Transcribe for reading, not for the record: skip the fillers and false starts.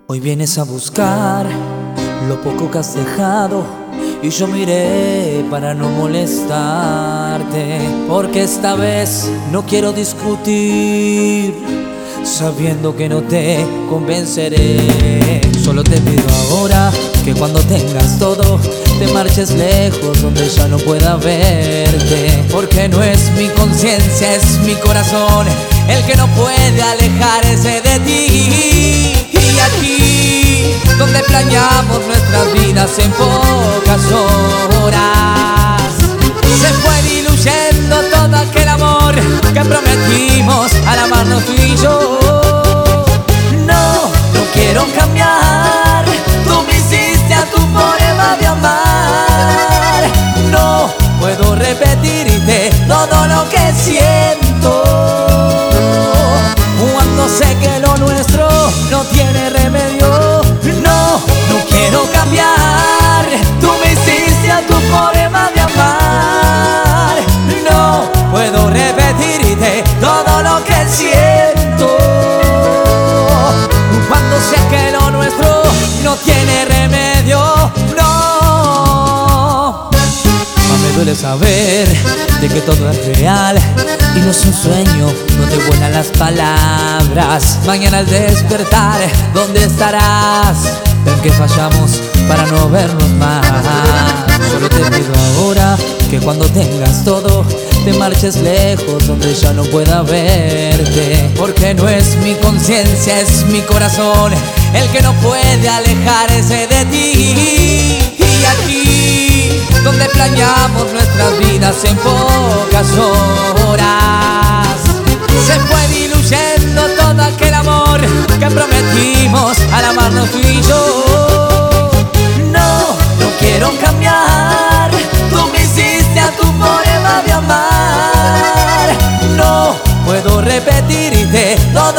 Hoy vienes a buscar lo poco que has dejado y yo miré para no molestarte, porque esta vez no quiero discutir, sabiendo que no te convenceré. Solo te pido ahora que cuando tengas todo te marches lejos donde ya no pueda verte, porque no es mi conciencia, es mi corazón el que no puede alejarse de ti. Y aquí donde planeamos nuestras vidas en pocas horas, se fue diluyendo todo aquel amor que prometimos al amarnos tú y yo. No quiero cambiar, tú me hiciste a tu forma de amar. No puedo repetirte todo lo que siento cuando sé que lo nuestro no tiene remedio. No quiero cambiar, tú me hiciste a tu forma de amar. No puedo repetirte todo lo que siento cuando sé que lo nuestro no tiene remedio. No, me duele saber de que todo es real y no es un sueño donde vuelan las palabras. Mañana al despertar, ¿dónde estarás? ¿En qué fallamos para no vernos más? Solo te pido ahora que cuando tengas todo te marches lejos donde ya no pueda verte, porque no es mi conciencia, es mi corazón el que no puede alejarse de ti. Y aquí donde planeamos nuestras vidas en pocas horas, se fue diluyendo todo aquel amor que prometimos al amarnos tú y yo. No quiero cambiar, tú me hiciste a tu forma de amar. No puedo repetirte todo